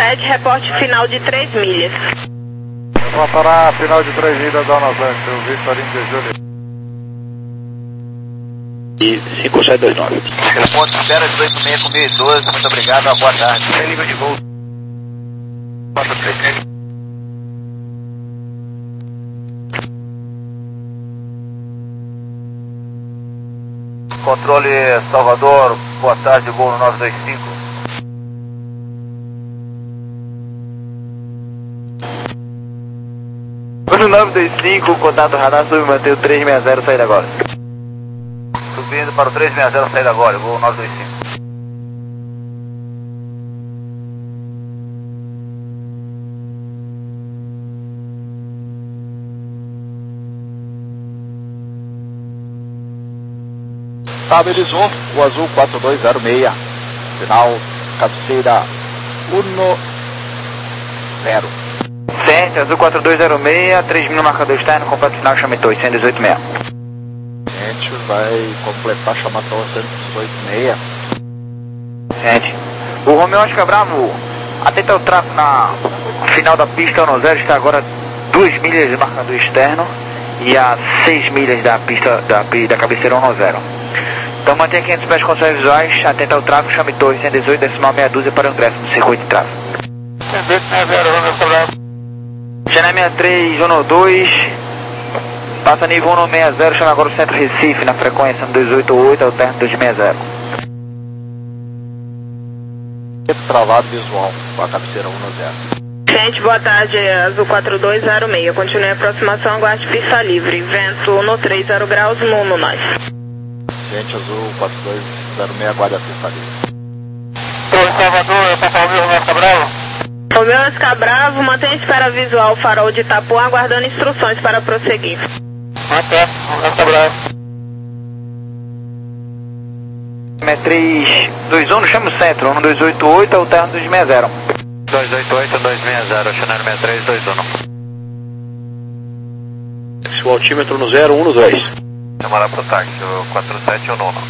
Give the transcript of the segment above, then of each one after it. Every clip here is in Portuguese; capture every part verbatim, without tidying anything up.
Juliette, reporte final de três milhas. Voltará final de três milhas da Los Angeles, Victor India Juliette. E cinco sete dois nove. Telefone zero dezoito seis com mil e doze, muito obrigado, uma boa tarde. Tem nível de voo. quatro três. Controle Salvador, boa tarde, voo no nove dois cinco. No nove dois cinco, contato radar, sub, mantém o três seis zero, saída agora. Subindo para o três seis zero, saída agora, voo nove dois cinco. Estabilizou o azul quatro dois zero seis, final cabeceira um zero. Certo, azul quatro dois zero seis, três mil marcador externo, completo final, chamito oitocentos e dezoito seis. A gente vai completar chamatão cento e dezoito seis. Gente, o Romeo Oscar Bravo, atenta o tráfego na final da pista no zero, está agora duas milhas de marcador externo e a seis milhas da pista da, da cabeceira um zero. Então mantenha quinhentos pés com condições visuais, atenta ao tráfego, chame torre cento e dezoito, decimal meia dúzia para o ingresso no circuito de tráfego. cento e dezoito seis zero, Romeo Oscar Bravo. Channel sessenta e três, um dois, passa nível um seis zero, chama agora o centro Recife na frequência um dois oito oito, alterno dois seis zero. Travado visual com a cabeceira um zero. Gente, boa tarde, azul quatro dois zero seis, continue a aproximação, aguarde pista livre, vento no três zero graus, Nuno, nós. Gente, azul quatro dois zero seis, aguarde a pista livre. Torre Salvador, São Paulo, Romeo Oscar Bravo. Romeo Oscar Bravo, mantenha a espera visual, farol de Itapuã, aguardando instruções para prosseguir. Até, Romeo Oscar Bravo. sessenta e três, dois um, chama o centro, um dois oito oito, alterno dois seis zero. dois oito oito, dois seis zero, Channel sessenta e três, dois um. O altímetro no zero um dois. Chamará para o táxi, o quatro sete ou nono.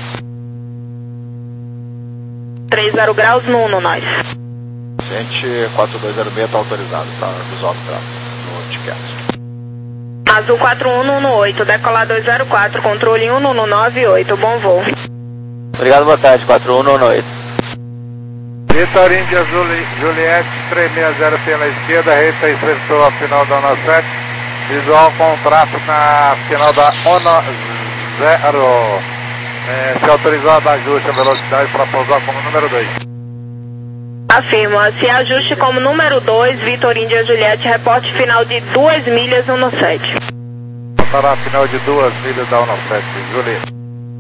três zero graus, Nuno, nós. Gente, quatro dois zero seis está autorizado, tá? Visual do tráfego, no ticket. Azul quatro um um oito, decolar dois zero quatro, controle um no nove oito, bom voo. Obrigado, boa tarde, quatro um um oito. Victor India Juli, Juliette, três seis zero pela esquerda, reta enfrentou a final da ONU sete, visual com tráfego na final da ONU zero. É, se autorizado, ajuste a velocidade para pousar como número dois. Afirma, se ajuste como número dois, Victor India Juliette, reporte final de duas milhas um sete. Voltará a final de duas milhas da ONU sete, Juliette.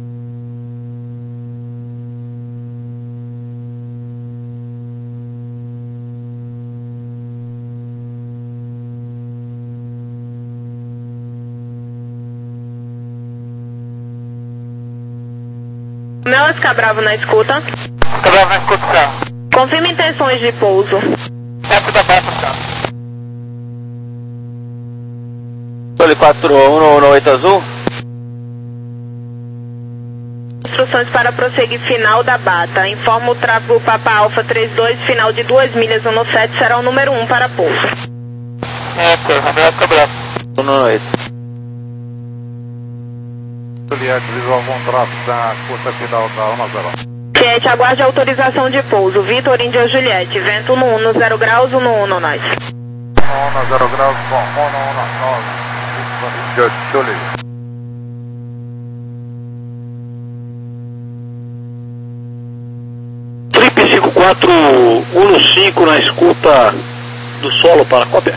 Romeo Oscar Bravo na escuta. Oscar Bravo na escuta, cara. Confirme intenções de pouso. Tempo da baixa, cara. Sole quatro um um oito azul. Instruções para prosseguir final da bata. Informa o tráfego Papa Alfa trinta e dois, final de duas milhas um sete, será o número um para pouso. É, cara, Romeo Oscar Bravo. um um oito. Juliette, visual com tráfego da curta final da ONU zero. Gente, aguarde a autorização de pouso. Victor India Juliette, vento no um zero graus, um no nós. ONU zero graus, bom, ONU nove. Juliette. Trip cinco quatro um cinco na escuta do solo para a cópia.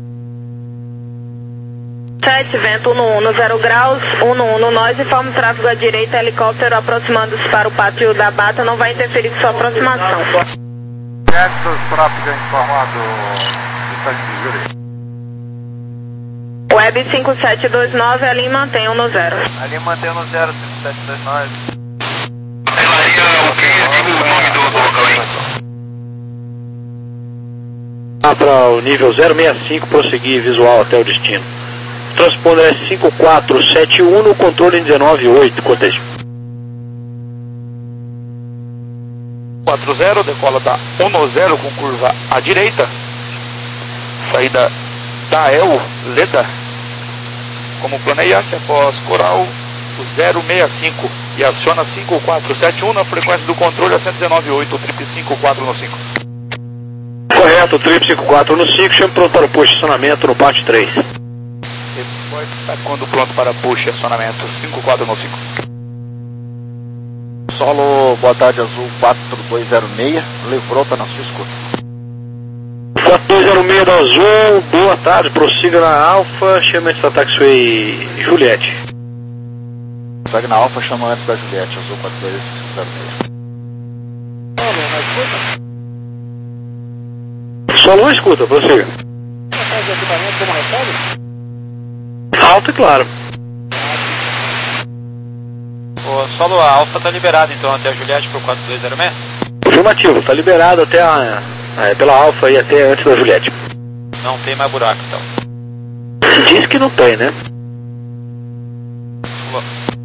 sete, vento no um zero graus, um no nós, informa o tráfego à direita, helicóptero aproximando-se para o pátio da Bata, não vai interferir com sua aproximação. Texas, tráfego informado, de Juliette. Web cinco sete dois nove, a linha mantém um no zero. A linha mantém no zero, cinco sete dois nove. O que diga o nome do local, hein? Ah, para o nível zero seis cinco, prosseguir visual até o destino. Transponder é cinco quatro sete um no controle dezenove oito, cortejo. quatro zero, decola da um zero com curva à direita, saída da E L, Leda, como planejasse após Coral o zero seis cinco e aciona cinco quatro sete um na frequência do controle a cento e dezenove ponto oito, o trip cinco quatro no cinco. Correto, trip cinco quatro no cinco, chame pronto para o posicionamento no pátio três. Está quando pronto para push, acionamento cinco quatro no cinco. Solo, boa tarde, Azul quatro dois zero seis, Levrota na sua escuta. quatro dois zero seis do Azul, boa tarde, prossiga na Alfa, chama antes da taxiway Juliette. Segue na Alfa, chama antes da Juliette, Azul quatro dois zero seis. Solo, na escuta? Solo na escuta, prossiga. Faz de equipamento como recebe? Alta, claro. O Solo, a Alfa está liberado então até a Juliette pro quatro dois zero seis? Afirmativo, está liberado até a, a, pela Alfa e até antes da Juliette. Não tem mais buraco então. Se diz que não tem, né? Bom.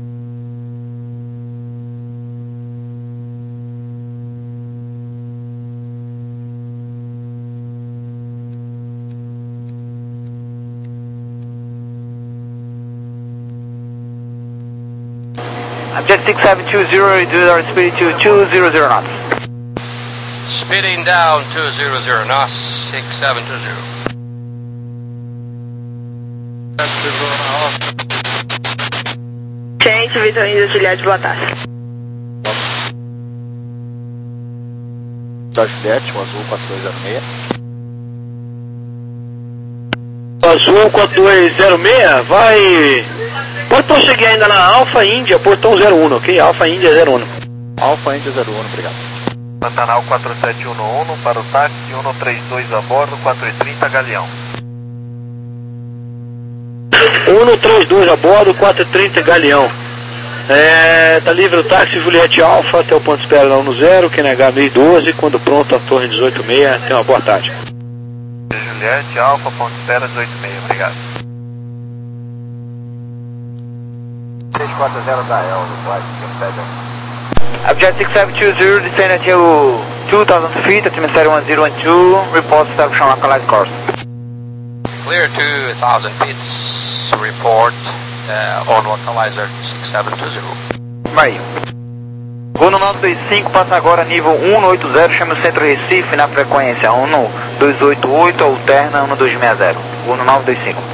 Object six seven two zero, reduce our speed to two hundred knots. Speeding down two hundred knots, six seven two zero. Gente, Vitorino da Juliette, boa tarde. Da Juliette, o Azul quatro dois zero seis. Azul quatro dois zero seis, vai... Pode prosseguir ainda na Alfa Índia, portão zero um, ok? Alfa Índia zero um. Alfa Índia zero um, obrigado. Pantanal quatro sete um um para o táxi, um três dois a bordo, quatro e trinta Galeão. um três dois a bordo, quatro e trinta Galeão. É, tá livre o táxi Juliette Alfa até o ponto de espera da um zero, Q N H mil e doze, quando pronto a torre dezoito seis, tenha uma boa tarde. Juliette Alfa, ponto de espera dezoito seis, obrigado. seis quatro zero da E L, do flight, quem pede? Object six seven two zero, descend until two thousand feet, atmosphere one zero one two, report establishing localized course. Clear two thousand feet, report uh, on localizer six seven two zero. Vai. Gol no nove dois cinco, passa agora nível um oito zero, chama o centro Recife na frequência um dois oito oito, alterna um dois seis zero. Gol no nove dois cinco.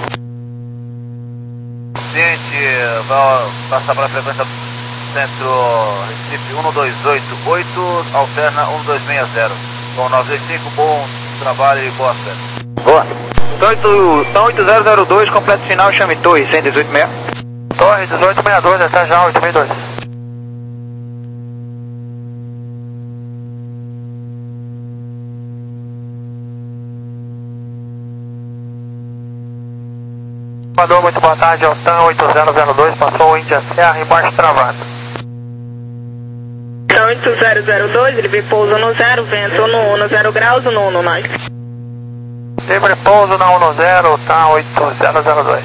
Gente, vai passar para a frequência do centro Recife um dois oito oito, alterna um dois seis zero. Bom, nove dois cinco, bom trabalho e boa sorte. Boa. Então oito zero zero dois, completo final, chame torre cento e dezoito seis. Torre dezoito seis dois, até já oito seis dois. Mandou, muito boa tarde, Altan oito zero zero dois, passou o Índia Serra embaixo travado. Então oito zero zero dois, ele pouso no zero, vento no, no zero graus, no no nós. Livre pouso na um zero, tá oito zero zero dois.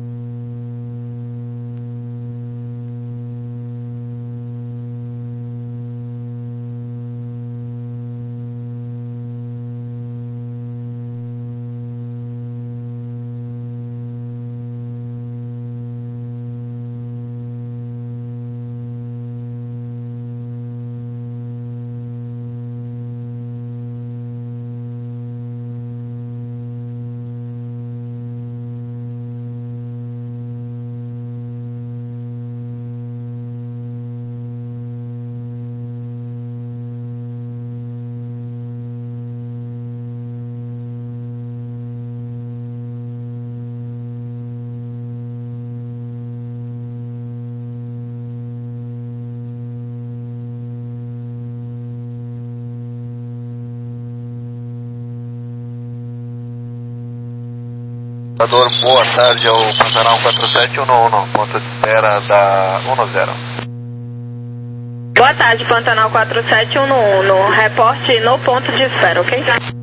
Boa tarde ao Pantanal quatro sete um um, ponto de espera da um zero. Boa tarde, Pantanal quatro sete um um, no reporte no ponto de espera, ok?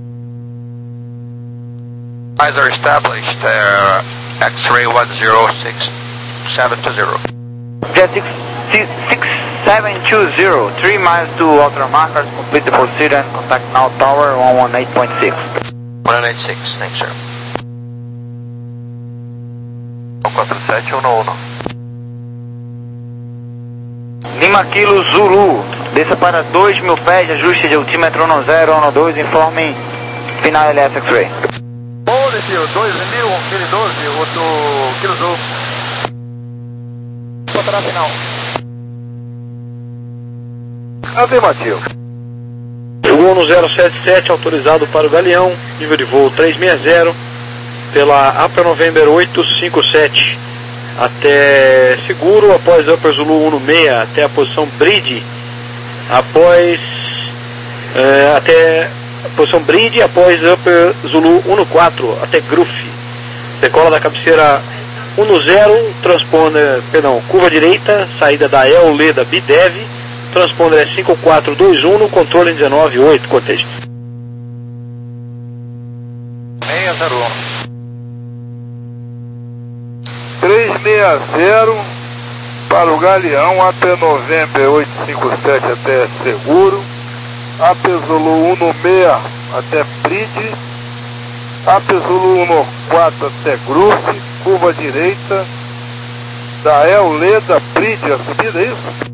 Localizer established, uh, X-ray one zero six seven two zero. Jet six seven two zero, three miles to outer markers, complete the procedure and contact now tower one one eight point six. one one eight six, thanks sir. quatro sete um um. Lima Kilo Zulu, desça para dois mil pés, ajuste de altímetro um zero, um dois, informe final L S X-Ray. Positivo, dois mil, Kilo doze, outro Kilo Zulu. Botará final. Afirmativo. Chegou no zero sete sete, autorizado para o Galeão, nível de voo trezentos e sessenta, pela Upper November oito cinco sete, até seguro, após Upper Zulu um seis, até a posição Bridge, após, é, até a posição Bridge, após Upper Zulu um quatro, até Gruff, decola da cabeceira um zero, transponder, perdão, curva direita, saída da El Leda Bidev, transponder é cinco quatro dois um, no controle dezenove oito, cortejo. seis zero um. trezentos e sessenta para o Galeão, A P November oito cinco sete até seguro, A P Zulu um seis até Bridge, A P Zulu um quatro até Groove, curva direita, da El Leda Bridge, a subida é isso?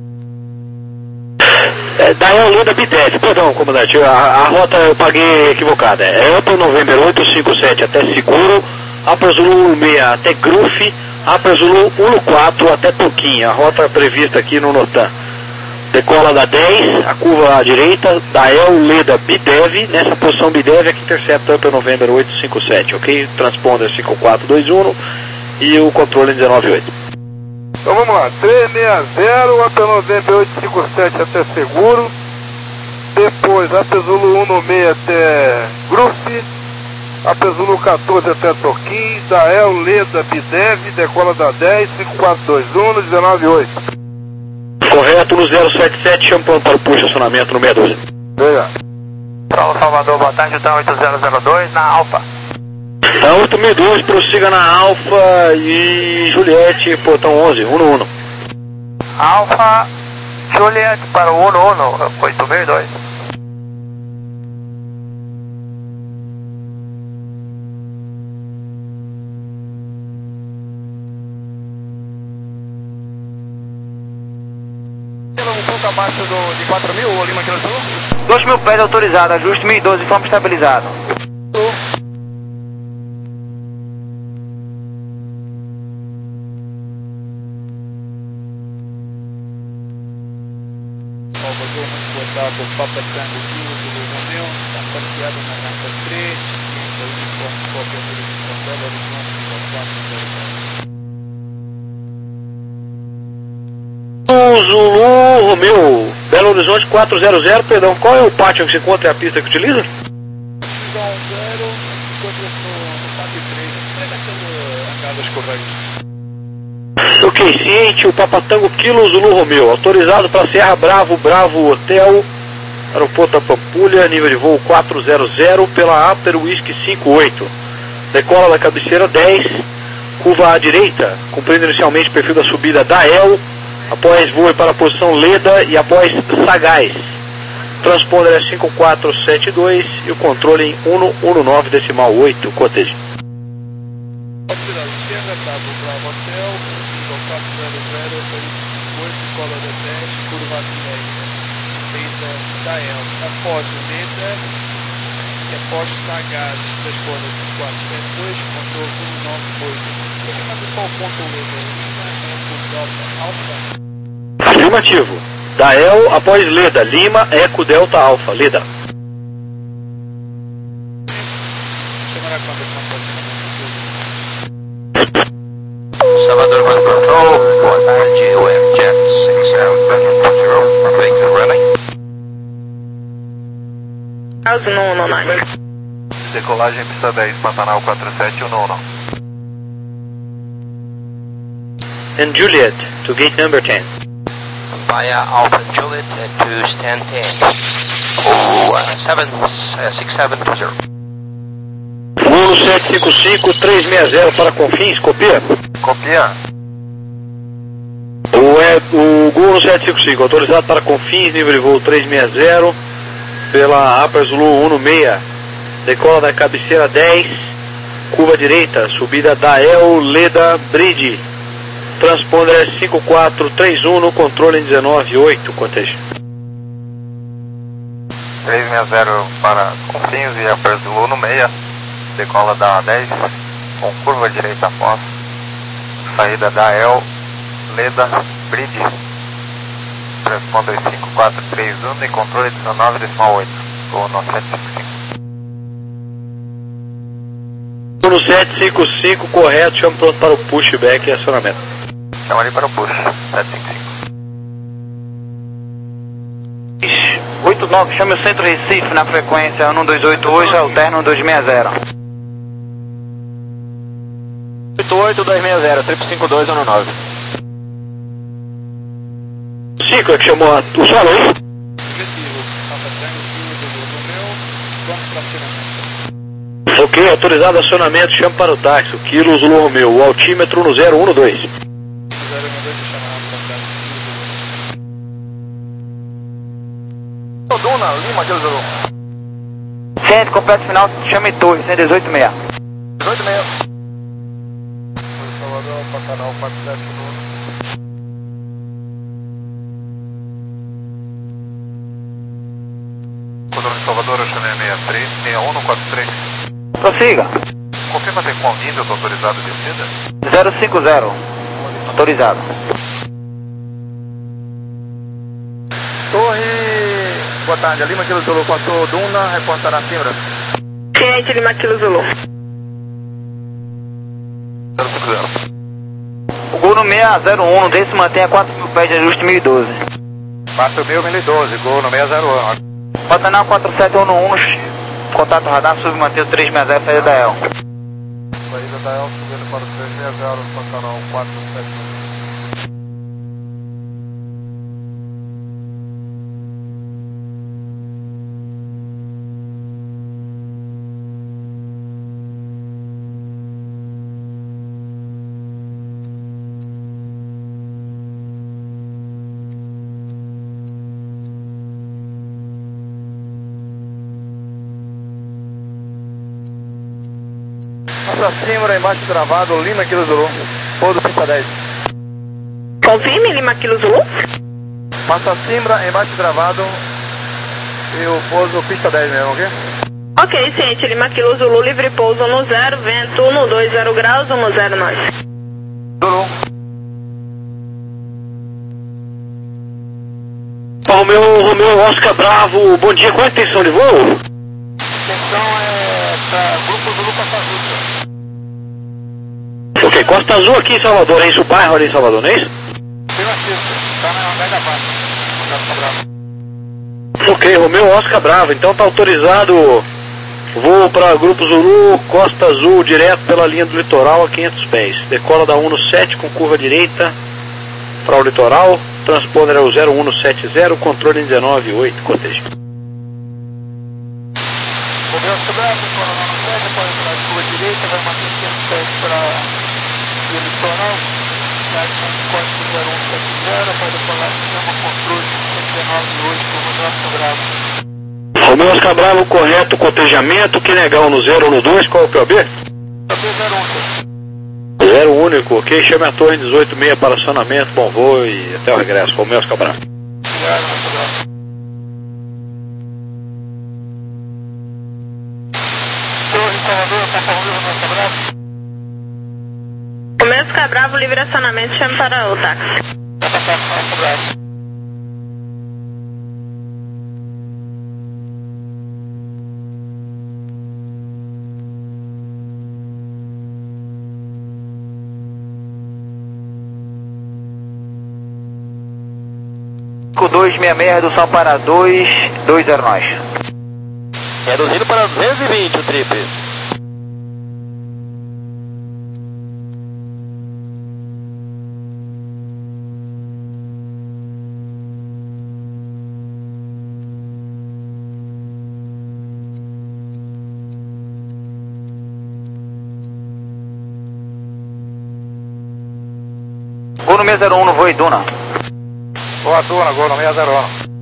É, da El Leda Bidev, perdão, comandante, a, a rota eu paguei equivocada, é Upper November oito cinco sete até seguro, Upper Zulu um seis até Groove, Upper Zulu um quatro até Toquinha, a rota prevista aqui no Notan. Decola da dez, a curva à direita, da El Leda Bidev, nessa posição Bidev é que intercepta Upper November oito cinco sete, ok? Transponder cinco quatro dois um e o controle dezenove oito. Então vamos lá, trezentos e sessenta, A P November oito cinco sete até seguro, depois A P Zulu um seis até Groove, A P Zulu quatorze até Toquim, da El Leda Bidev, decola da dez, cinco quatro dois um, no dezenove oito. Correto, no zero sete sete, chamando para o push acionamento no seis doze. Obrigado. Paulo Salvador, boa tarde, então oito zero zero dois na Alfa. Tá, oito mil e dois, prossiga na Alfa e Juliette, portão onze, um no um. Alfa, Juliet para o um um, oito mil e dois. Abaixo do, de quatro mil, ou Lima Kilo Sul? dois mil pés autorizado, ajuste mil e doze, informe estabilizado. Salvador, muito boa tarde, o Papa Tango Kilo do Romeu, está parqueado na rampa três, e o uniforme cópia do uniforme Belo Horizonte, Zulu Romeu, Belo Horizonte quatrocentos, perdão, qual é o pátio que se encontra e a pista que utiliza? zero, encontra-se no pátio três, entrega pelo hangar dos Correios. Ok, ciente, o Papa Tango Kilo Zulu Romeu, autorizado para Serra Bravo, Bravo Hotel, aeroporto da Pampulha, nível de voo quatrocentos, pela Upper Whisky cinco oito. Decola da cabeceira dez, curva à direita, cumprindo inicialmente o perfil da subida da El, após voe para a posição Leda e após Sagaz. Transponder é cinco quatro sete dois e o controle em um um nove decimal oito, cortejo. Autoridade Serra, Bravo, Bravo Hotel, nível quatrocentos, oito, cola da dez, curva à direita, saída da El, após Leda e após Sagaz, transponder cinco quatro sete dois, controle um nove oito. Confirmando qual ponto Leda, Lima, Eco, Delta, Alfa. Afirmativo. Da El após Leda, Lima, Eco, Delta, Alfa, Leda. Salvador Bus Control, boa tarde, U M Jet seis sete zero, vehicle running. No, no, nine. Decolagem pista dez, Pantanal quatro sete um um. And Juliet, to gate number ten. Via Alpha Juliet to stand ten. Oh, uh, seven, uh, six seven two zero. um sete cinco cinco três seis zero para Confins, copia. Copia. O É, o Gol no sete cinco cinco, autorizado para Confins, nível de voo trezentos e sessenta, pela Upper Zulu cento e sessenta, decola da cabeceira dez, curva direita, subida da El Leda Bridge, transponder é cinco quatro três um no controle em dezenove oito, cortejo. trezentos e sessenta para Confins e Upper Zulu no meia, decola da dez, com curva direita após, saída da El Leda Bridge, transponder cinco quatro três um e controle dezenove oito, ou no sete cinco cinco. No sete cinco cinco, correto, chama pronto para o pushback e acionamento. Chama ali para o push, sete cinco cinco. oito nove, chame o centro Recife na frequência um dois oito oito, alterno um dois seis zero. oito oito dois seis zero, triplo cinco dois um nove. cinco é que chamou a... o solo, hein? Negativo. Papa Tango, Kilo do Romeu, vamos para acionamento. Ok, autorizado acionamento, chama para o táxi, o Kilo Zulu Romeu, o altímetro no zero um dois. zero um dois, deixa na plantagem. Duna, Lima, Kilo Zulu. Centro, completo final, chame torre, cento e dezoito seis. dezoito seis. Salvador, para canal quatro sete um. Codão de Salvador, eu chamei sessenta e três, sessenta e um no quatro três. Prossiga. Confirma tem qual nível do autorizado de descida? zero cinco zero. Autorizado. Torre, boa tarde, Lima Kilo Zulu, passou Duna, reportar a Simbra. Ciente Lima Kilo Zulu. zero cinco zero. O Gol no seis zero um, desse mantém a quatro mil pés de ajuste mil e doze. quatro mil, mil e doze, Gol no seis zero um. Pantanal quatro sete um um, contato radar, submanteu trezentos e sessenta, saída da El. Saída da El, subindo para o trezentos e sessenta, Pantanal quatro sete um. Passa Simbra, embaixo travado, Lima Kilo Zulu, pouso pista dez. Confirme Lima Kilo Zulu. Passa Simbra, embaixo travado e o pouso pista dez mesmo, ok? Ok, ciente Lima Kilo Zulu, livre pouso no zero, vento um dois zero graus, um zero nove. Zulu. Romeu, Romeu, Oscar Bravo, bom dia, qual é a intenção de voo? Atenção é para Grupo Zulu Costa Azul. Ok, Costa Azul aqui em Salvador, é isso o bairro ali em Salvador, não é isso? Afirmativo, está na Mega Baixa. Ok, Romeu, Oscar Bravo, então tá autorizado voo para Grupo Zulu, Costa Azul, direto pela linha do litoral a quinhentos pés. Decola da um sete com curva direita para o litoral, transponder é o zero um setenta, controle em dezenove oito, cortejo. Romeu Oscar Bravo, Coronel sete, pode entrar de curva direita, vai manter quinhentos pés para o litoral, cidade com código zero um sete zero, vai decolar chama controle dezenove oito, Romeu Oscar Bravo. Romeu Oscar Bravo, correto, cotejamento, que legal no zero um dois, qual é o P O B? P O B zero um. Zero único, ok, chame a torre dezoito seis para acionamento, bom voo e até o regresso, Romeu Oscar Bravo. Obrigado, Oscar Bravo. Torre Salvador, Papa Romeu Oscar Bravo. Romeu Oscar Bravo, livre acionamento, chame para o táxi. Papa Oscar Bravo. dois seis seis, redução para dois dois zero nós. Reduzido para duzentos e vinte o trip. Gol no seis zero um no voo Duna. Boa turma, gol no seis zero um.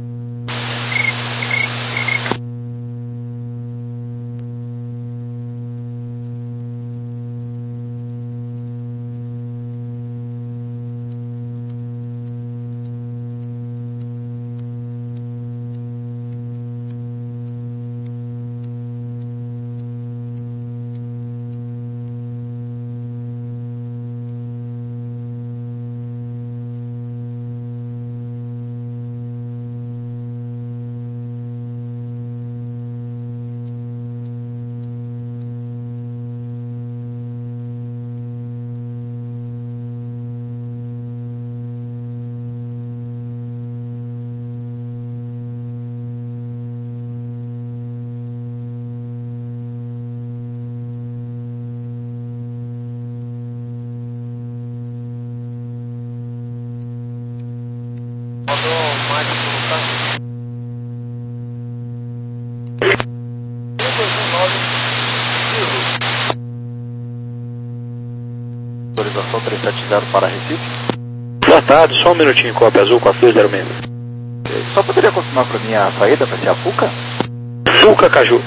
Autorização três sete zero para Recife. Boa tarde, só um minutinho, cópia azul quatro dois zero seis. Só poderia confirmar para mim a saída para ser a Fuca? Fuca Caju.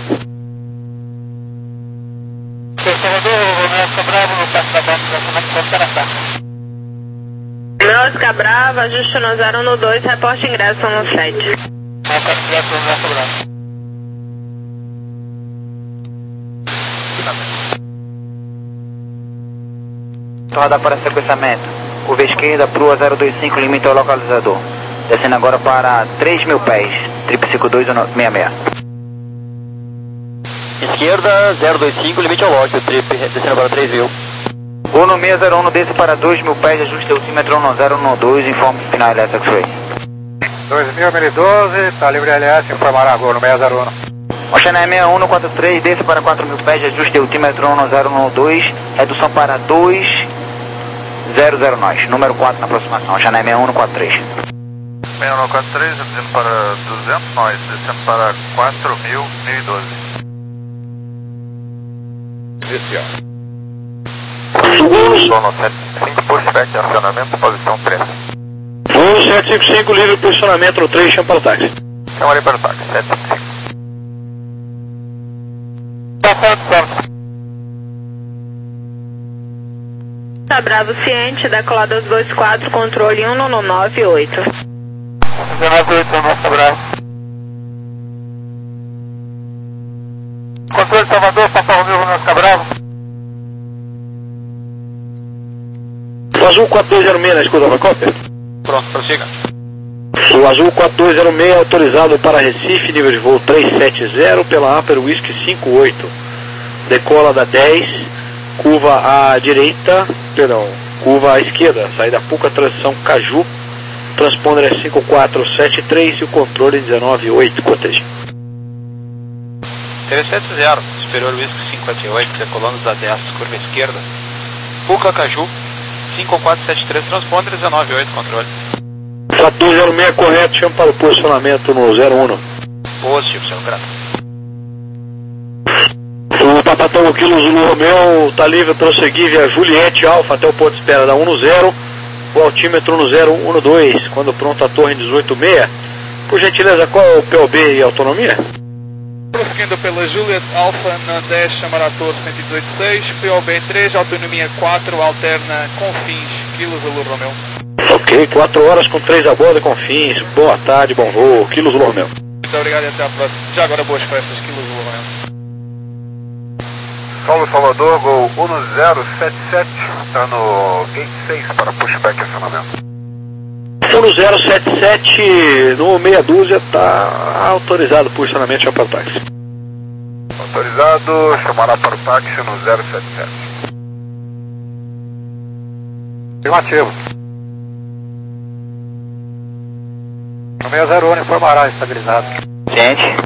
Meu Oscar Bravo, ajuste no zero no dois, reporte ingresso no sete. Torrada para sequenciamento. Curva esquerda, Prua zero dois cinco, limite ao localizador. Descendo agora para três mil pés, triplo cinco dois seis seis. Esquerda, zero dois cinco, limite ao lote, o trip, descendo para três mil. Gol no seis zero um, desce para dois mil pés, ajuste altímetro um zero um dois, informe final L S X-Ray. dois mil, mil e doze, tá livre L S, informará gol no seis zero um. Oceana seis um quatro três, desce para quatro mil pés, ajuste altímetro um zero um dois, redução para dois zero zero nós, número quatro na aproximação, Oceana seis um quatro três. seis um quatro três, reduzindo para duzentos nós, descendo para quatro mil, mil e doze. Inicial. Sono sete cinco, pushback, acionamento, posição três. Voo sete cinco cinco, livre posicionamento no três, chama para o táxi. Chamarei para o táxi, sete cinco cinco. Tá Bravo ciente, decolada dois quatro, controle um no nove oito. nove oito, nosso Bravo. Controle Salvador, Papa Romeu, nosso Bravo. O azul quatro dois zero seis na escuta da cópia. Pronto, prossiga. O azul quatro dois zero seis autorizado para Recife, nível de voo trezentos e setenta pela Upper Whisky cinco oito. Decola da dez, curva à direita, perdão, curva à esquerda, saída Puca, transição Caju, transponder é cinco quatro sete três e o controle dezenove oito, cortejo. trezentos e setenta, superior Whisky cinquenta e oito, decolando da dez, curva esquerda. Puca Caju, cinco quatro sete três, transponder dezenove oito, controle. quatro dois zero seis correto, chama para o posicionamento no zero um. Positivo, senhor grato. O Papatão Kilo Zulu Romeu está livre, prosseguir via Juliette Alfa até o ponto de espera da um no zero, o altímetro no zero um no dois, quando pronto a torre dezoito seis. Por gentileza, qual é o P O B e autonomia? Prosseguindo pela Juliet Alpha na dez, chamar a torre cento e dezoito seis, P O B três, autonomia quatro, alterna Confins, Kilo Zulu Romeu. Ok, quatro horas com três a bordo, Confins, boa tarde, bom voo, Kilo Zulu Romeu. Muito obrigado e até a próxima. Já agora boas festas, Kilo Zulu Romeu. Solo Salvador, gol um zero sete sete, está no gate seis para pushback e acionamento. um zero sete sete no meia dúzia está autorizado o posicionamento já para o táxi. Autorizado, chamará para o táxi no zero sete sete. Afirmativo. No seis zero um informará estabilizado. Ciente.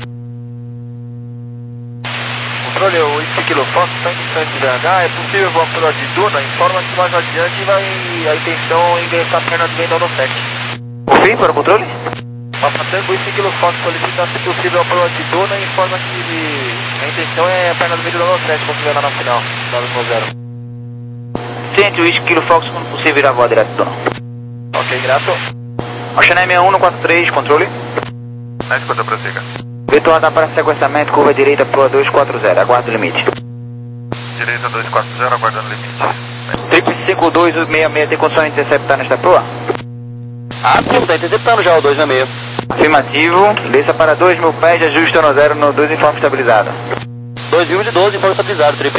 Controle, o Whisky Kilo Fox está em distância de B H, é possível voar pelo de Duna, informa que mais adiante vai a intenção em ingressar a perna de venda no sete. Confirme para o controle? Passa Tango, Whisky Kilo Fox solicita se possível pelo de Duna e informa que a intenção é a perna de venda no sete, quando estiver lá na final, nove zero. Ciente, o Kilo Fox, quando possível, irá voar direto do não. Ok, grato. Ocean sessenta e um quatro três, controle. Na escuta, prossiga. Vitor dá para sequenciamento, curva direita, proa dois quatro zero, aguarda o limite. Direita dois quatro zero, aguardando o limite. Trip cinco dois seis seis, tem condições de interceptar nesta proa? Ah, sim, tá interceptando já o dois seis seis. Afirmativo, desça para dois mil pés de ajuste no zero no dois informe estabilizado. dois mil de doze, informe estabilizado, Trip.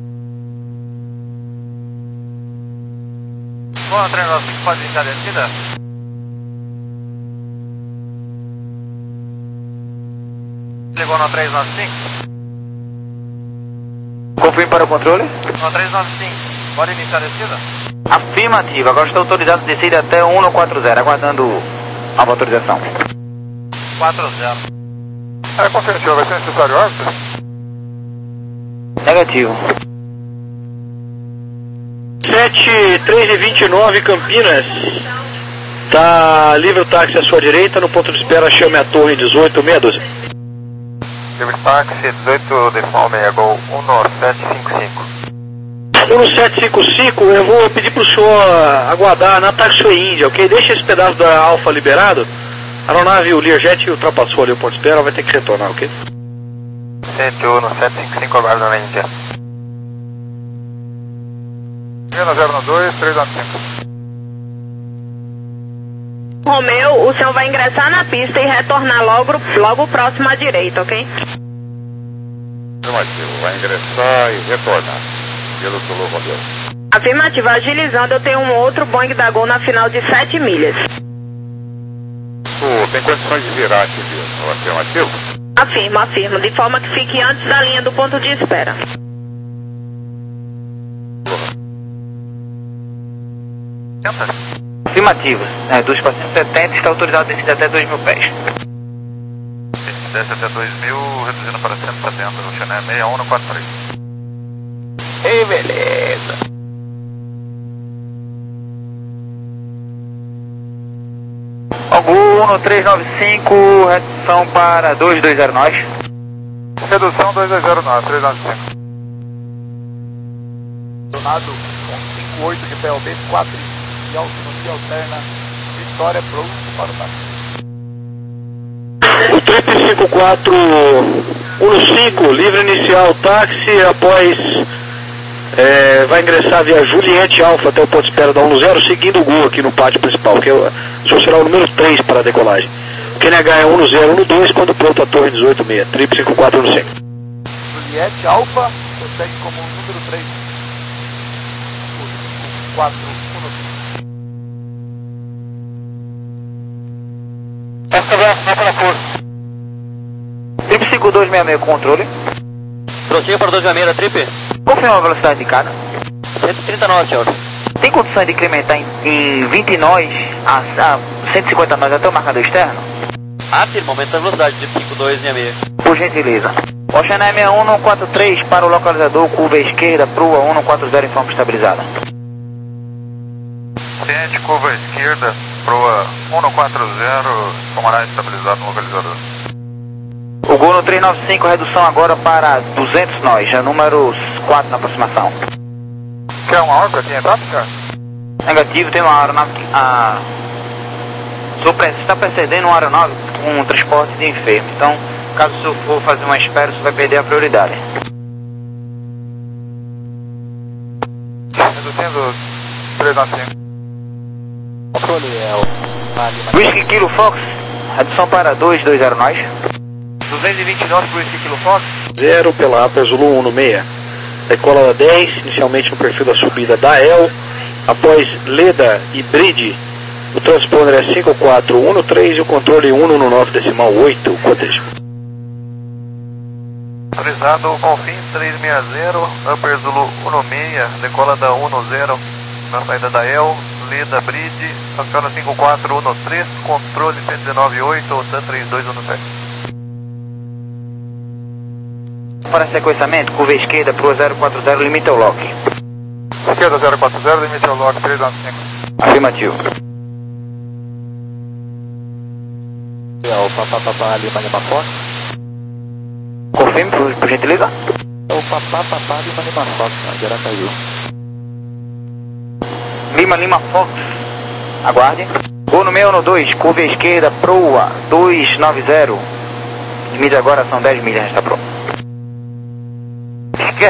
Bom, treino nove cinco, pode iniciar a descida? Ligou no três nove cinco? Confirme para o controle. No três nove cinco, pode iniciar a descida? Afirmativo, agora está autorizado a descida até um um quatro zero, aguardando nova autorização. quatro zero. É, confirmativa, vai ser necessário órbita? Negativo. sete três e vinte e nove, Campinas. Tá livre o táxi à sua direita, no ponto de espera chame a torre dezoito meia dúzia. Livre táxi dezoito default meia gol um sete cinco cinco. um sete cinco cinco, eu vou pedir pro senhor aguardar na Taxiway Índia, ok? Deixa esse pedaço da Alfa liberado. A aeronave, o Learjet, ultrapassou ali o ponto de espera, vai ter que retornar, ok? sete um sete cinco cinco, aguarda na Índia. zero dois três nove cinco. Romeu, o senhor vai ingressar na pista e retornar logo, logo próximo à direita, ok? Afirmativo, vai ingressar e retornar. Pelo Zulu Romeu. Afirmativo, agilizando, eu tenho um outro Boeing da Gol na final de sete milhas. Oh, tem condições de virar aqui mesmo, afirmativo? Afirmo, afirmo, de forma que fique antes da linha do ponto de espera. Afirmativo, é, dos quatrocentos e setenta está autorizado a descer até dois mil pés. Desce até dois mil, reduzindo para cento e setenta, no Chanel sessenta e um no quatro três. Ei, beleza. Algo um três nove cinco, redução para dois dois zero nós. Redução dois dois zero nove, três nove cinco. Donado com cinco oito de P L B, quatro de autonomia alterna, Vitória pronto para o táxi. O Trip cinco quatro um cinco, livre inicial, táxi, após é, vai ingressar via Juliette Alfa até o ponto de espera da um zero, seguindo o Gol aqui no pátio principal, que é o, o senhor será o número três para a decolagem. O Q N H é um zero um dois, quando pronto a torre dezoito meia, Trip cinco quatro um cinco. Juliette Alfa, prossegue como número três. O cinco quatro um cinco. Trip cinco dois seis seis, controle. Prossiga para dois seis seis, Trip. Confirma a velocidade de cada. cento e trinta nós, senhor. Tem condições de incrementar em, em vinte nós a, a cento e cinquenta nós até o marcador externo? Afirma, aumenta a velocidade de cinco dois seis seis. Por gentileza. Ocean sessenta e um quatro três para o localizador, curva esquerda, proa um quatro zero em forma estabilizada. Ciente, curva esquerda, proa um quatro zero, comandante estabilizado no localizador. O Gol no três nove cinco, redução agora para duzentos nós, já número quatro na aproximação. Quer uma órbita aqui em etapa, cara? Negativo, tem uma aeronave que ah, está precedendo uma aeronave com um transporte de enfermo, então caso o senhor for fazer uma espera, você vai perder a prioridade. Reduzindo três nove cinco. Controle é o Whisky Kilo Fox, redução para dois dois zero nós. duzentos e vinte e nove por Whisky Kilo Fox. zero pela Upper Zulu um no meia. Decola da dez, inicialmente no perfil da subida da E L. Após Leda e Bride, o transponder é cinco quatro um três e o controle um no nove decimal oito, cotejo. Autorizado Confins três seis zero, Upper Zulu um no meia, decola da um no zero, na saída da E L, Leda Bride, aciona cinco quatro um três, controle cento e dezenove oito, O T A três dois um sete. Para sequenciamento, curva esquerda, proa zero quatro zero, limita o lock. Esquerda zero quatro zero, limite ao lock três nove cinco. Afirmativo. É o Papá Papá Lima Lima Fox. Confirme, por, por gentileza. É o Papá Papá Lima Lima Fox, na Aracaju. Lima Lima Fox, aguarde. Vou no meio no dois, curva esquerda, proa, dois nove zero. As milhas agora são dez milhas nesta proa.